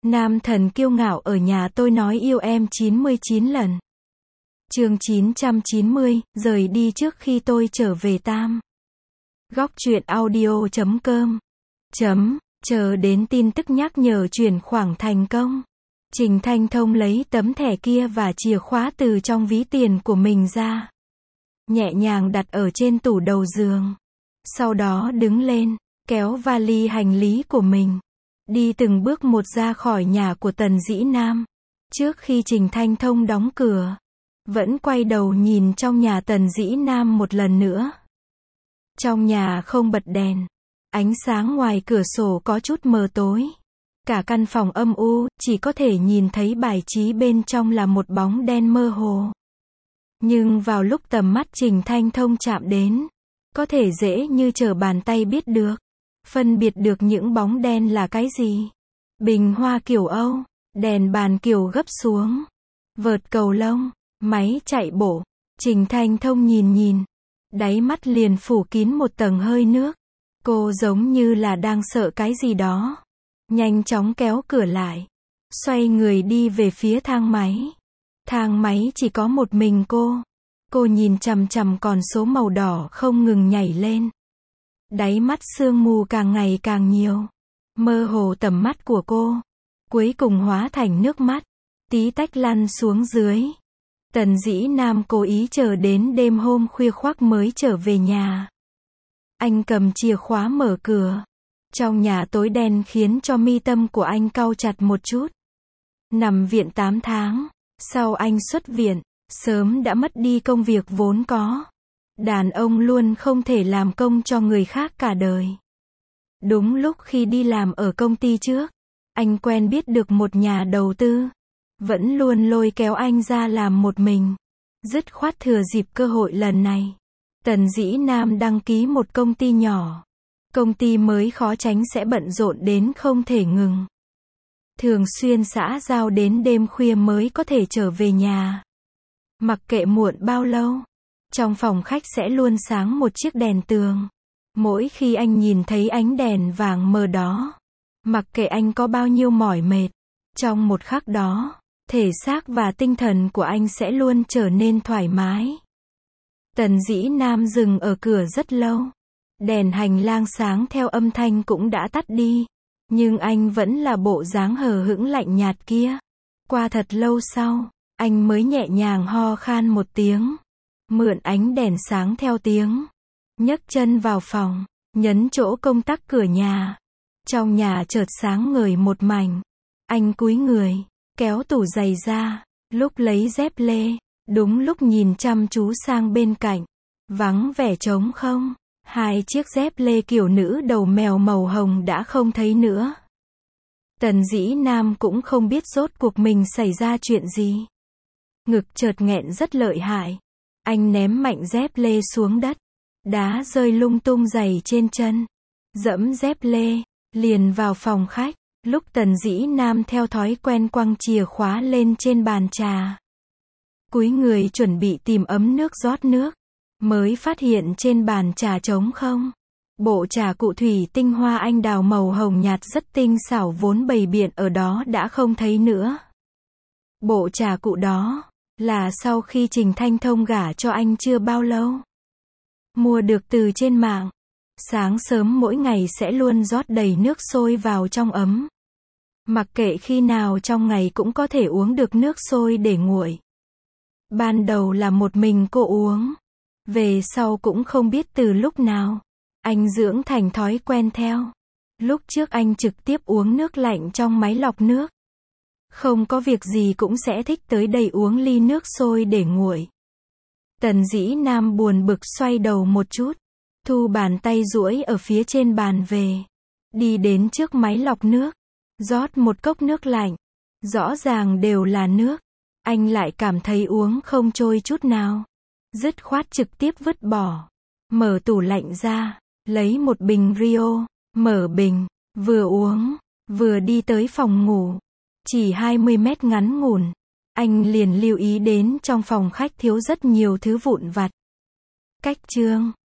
Nam thần kiêu ngạo ở nhà tôi nói yêu em 99 lần. Chương 990, rời đi trước khi tôi trở về Tam. Góc truyện audio.com. Chờ đến tin tức nhắc nhở chuyển khoản thành công. Trình Thanh Thông lấy tấm thẻ kia và chìa khóa từ trong ví tiền của mình ra. Nhẹ nhàng đặt ở trên tủ đầu giường. Sau đó đứng lên, kéo vali hành lý của mình. Đi từng bước một ra khỏi nhà của Tần Dĩ Nam. Trước khi Trình Thanh Thông đóng cửa, vẫn quay đầu nhìn trong nhà Tần Dĩ Nam một lần nữa. Trong nhà không bật đèn. Ánh sáng ngoài cửa sổ có chút mờ tối. Cả căn phòng âm u, chỉ có thể nhìn thấy bài trí bên trong là một bóng đen mơ hồ. Nhưng vào lúc tầm mắt Trình Thanh Thông chạm đến, có thể dễ như trở bàn tay biết được. Phân biệt được những bóng đen là cái gì. Bình hoa kiểu Âu, đèn bàn kiểu gấp xuống, vợt cầu lông, máy chạy bộ. Trình Thanh Thông nhìn, đáy mắt liền phủ kín một tầng hơi nước. Cô giống như là đang sợ cái gì đó. Nhanh chóng kéo cửa lại, xoay người đi về phía thang máy. Thang máy chỉ có một mình cô. Cô nhìn chằm chằm con số màu đỏ không ngừng nhảy lên. Đáy mắt sương mù càng ngày càng nhiều. Mơ hồ tầm mắt của cô, cuối cùng hóa thành nước mắt, tí tách lăn xuống dưới. Tần Dĩ Nam cố ý chờ đến đêm hôm khuya khoắt mới trở về nhà. Anh cầm chìa khóa mở cửa. Trong nhà tối đen khiến cho mi tâm của anh cau chặt một chút. Nằm viện 8 tháng, sau anh xuất viện, sớm đã mất đi công việc vốn có. Đàn ông luôn không thể làm công cho người khác cả đời. Đúng lúc khi đi làm ở công ty trước, anh quen biết được một nhà đầu tư. Vẫn luôn lôi kéo anh ra làm một mình. Dứt khoát thừa dịp cơ hội lần này, Tần Dĩ Nam đăng ký một công ty nhỏ. Công ty mới khó tránh sẽ bận rộn đến không thể ngừng. Thường xuyên xã giao đến đêm khuya mới có thể trở về nhà. Mặc kệ muộn bao lâu, trong phòng khách sẽ luôn sáng một chiếc đèn tường. Mỗi khi anh nhìn thấy ánh đèn vàng mờ đó, mặc kệ anh có bao nhiêu mỏi mệt, trong một khắc đó, thể xác và tinh thần của anh sẽ luôn trở nên thoải mái. Tần Dĩ Nam dừng ở cửa rất lâu. Đèn hành lang sáng theo âm thanh cũng đã tắt đi. Nhưng anh vẫn là bộ dáng hờ hững lạnh nhạt kia. Qua thật lâu sau, anh mới nhẹ nhàng ho khan một tiếng. Mượn ánh đèn sáng theo tiếng. Nhấc chân vào phòng, nhấn chỗ công tắc cửa nhà. Trong nhà chợt sáng ngời một mảnh. Anh cúi người, kéo tủ giày ra, lúc lấy dép lê. Đúng lúc nhìn chăm chú sang bên cạnh. Vắng vẻ trống không. 2 chiếc dép lê kiểu nữ đầu mèo màu hồng đã không thấy nữa. Tần Dĩ Nam cũng không biết rốt cuộc mình xảy ra chuyện gì. Ngực chợt nghẹn rất lợi hại. Anh ném mạnh dép lê xuống đất. Đá rơi lung tung giày trên chân. Dẫm dép lê, liền vào phòng khách. Lúc Tần Dĩ Nam theo thói quen quăng chìa khóa lên trên bàn trà. Cúi người chuẩn bị tìm ấm nước rót nước. Mới phát hiện trên bàn trà trống không. Bộ trà cụ thủy tinh hoa anh đào màu hồng nhạt rất tinh xảo vốn bày biện ở đó đã không thấy nữa. Bộ trà cụ đó, là sau khi Trình Thanh Thông gả cho anh chưa bao lâu. Mua được từ trên mạng. Sáng sớm mỗi ngày sẽ luôn rót đầy nước sôi vào trong ấm. Mặc kệ khi nào trong ngày cũng có thể uống được nước sôi để nguội. Ban đầu là một mình cô uống. Về sau cũng không biết từ lúc nào, anh dưỡng thành thói quen theo. Lúc trước anh trực tiếp uống nước lạnh trong máy lọc nước. Không có việc gì cũng sẽ thích tới đây uống ly nước sôi để nguội. Tần Dĩ Nam buồn bực xoay đầu một chút, thu bàn tay duỗi ở phía trên bàn về. Đi đến trước máy lọc nước, rót một cốc nước lạnh. Rõ ràng đều là nước, anh lại cảm thấy uống không trôi chút nào. Dứt khoát trực tiếp vứt bỏ. Mở tủ lạnh ra, lấy một bình Rio, mở bình, vừa uống, vừa đi tới phòng ngủ. Chỉ 20 mét ngắn ngủn, anh liền lưu ý đến trong phòng khách thiếu rất nhiều thứ vụn vặt. Cách chương